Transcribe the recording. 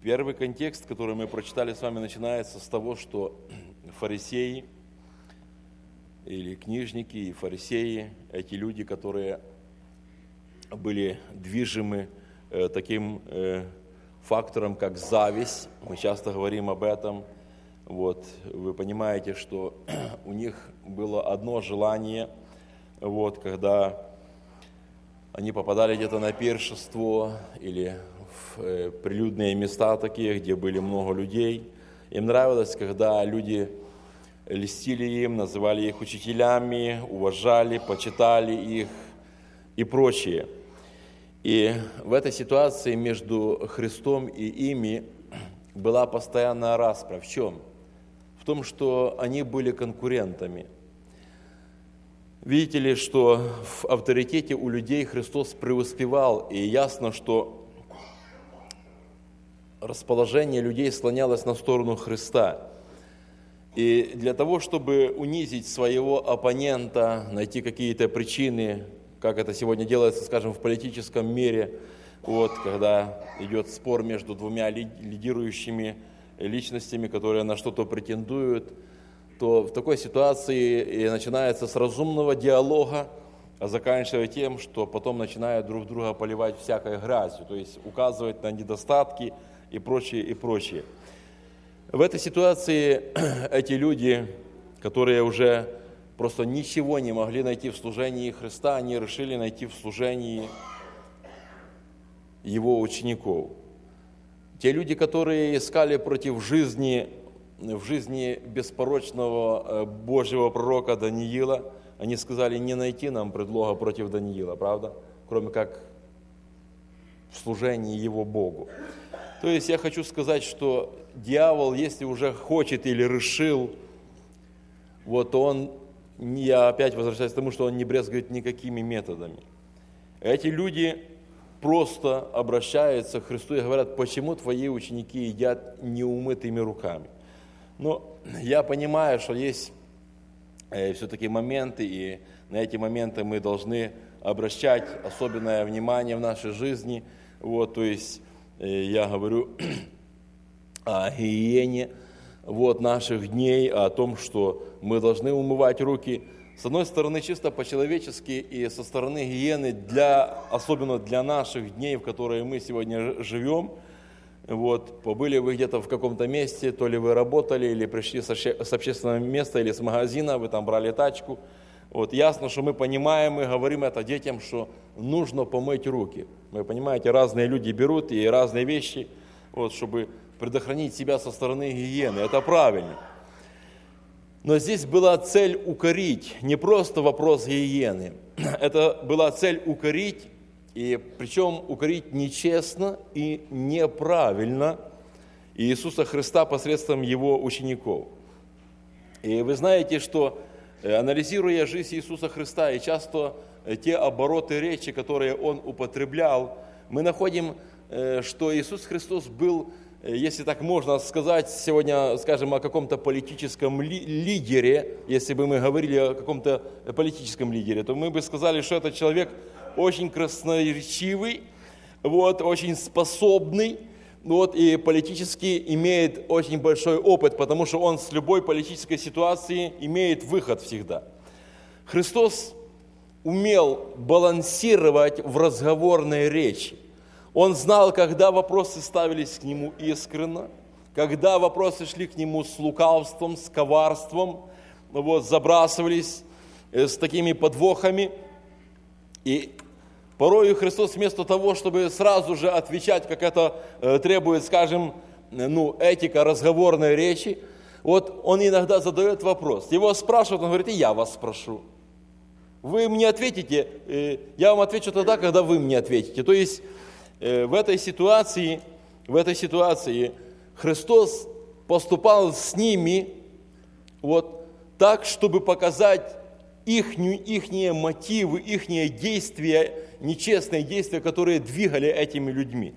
Первый контекст, который мы прочитали с вами, начинается с того, что фарисеи или книжники и фарисеи, эти люди, которые были движимы таким фактором, как зависть, мы часто говорим об этом, вы понимаете, что у них было одно желание, когда они попадали где-то на пиршество или в прилюдные места такие, где были много людей. Им нравилось, когда люди льстили им, называли их учителями, уважали, почитали их и прочее. И в этой ситуации между Христом и ими была постоянная распря. В чем? В том, что они были конкурентами. Видите ли, что в авторитете у людей Христос преуспевал, и ясно, что расположение людей склонялось на сторону Христа. И для того, чтобы унизить своего оппонента, найти какие-то причины, как это сегодня делается, скажем, в политическом мире, когда идет спор между двумя лидирующими личностями, которые на что-то претендуют, то в такой ситуации и начинается с разумного диалога, а заканчивая тем, что потом начинают друг друга поливать всякой грязью, то есть указывать на недостатки и прочее, и прочее. В этой ситуации эти люди, которые уже просто ничего не могли найти в служении Христа, они решили найти в служении Его учеников. Те люди, которые искали в жизни беспорочного Божьего пророка Даниила, они сказали, не найти нам предлога против Даниила, правда? Кроме как в служении его Богу. То есть я хочу сказать, что дьявол, если уже хочет или решил, я опять возвращаюсь к тому, что он не брезгует никакими методами. Эти люди просто обращаются к Христу и говорят, почему твои ученики едят неумытыми руками? Но я понимаю, что есть все-таки моменты, и на эти моменты мы должны обращать особенное внимание в нашей жизни. То есть я говорю о гигиене наших дней, о том, что мы должны умывать руки. С одной стороны, чисто по-человечески, и со стороны гигиены, особенно для наших дней, в которые мы сегодня живем. Побыли вы где-то в каком-то месте, то ли вы работали, или пришли с общественного места, или с магазина, вы там брали тачку. Ясно, что мы понимаем, мы говорим это детям, что нужно помыть руки. Вы понимаете, разные люди берут и разные вещи, чтобы предохранить себя со стороны гигиены. Это правильно. Но здесь была цель укорить, не просто вопрос гигиены. Это была цель укорить, и причем укорить нечестно и неправильно Иисуса Христа посредством Его учеников. И вы знаете, что анализируя жизнь Иисуса Христа и часто те обороты речи, которые Он употреблял, мы находим, что Иисус Христос был, если так можно сказать, сегодня скажем о каком-то политическом лидере, если бы мы говорили о каком-то политическом лидере, то мы бы сказали, что это человек очень красноречивый, очень способный, и политически имеет очень большой опыт, потому что он с любой политической ситуации имеет выход всегда. Христос умел балансировать в разговорной речи. Он знал, когда вопросы ставились к Нему искренно, когда вопросы шли к Нему с лукавством, с коварством, забрасывались с такими подвохами. И порой Христос вместо того, чтобы сразу же отвечать, как это требует, скажем, этика разговорной речи, Он иногда задает вопрос. Его спрашивают, он говорит, и я вас спрошу. Вы мне ответите, я вам отвечу тогда, когда вы мне ответите. То есть в этой ситуации Христос поступал с ними так, чтобы показать ихние мотивы, ихние действия, нечестные действия, которые двигали этими людьми.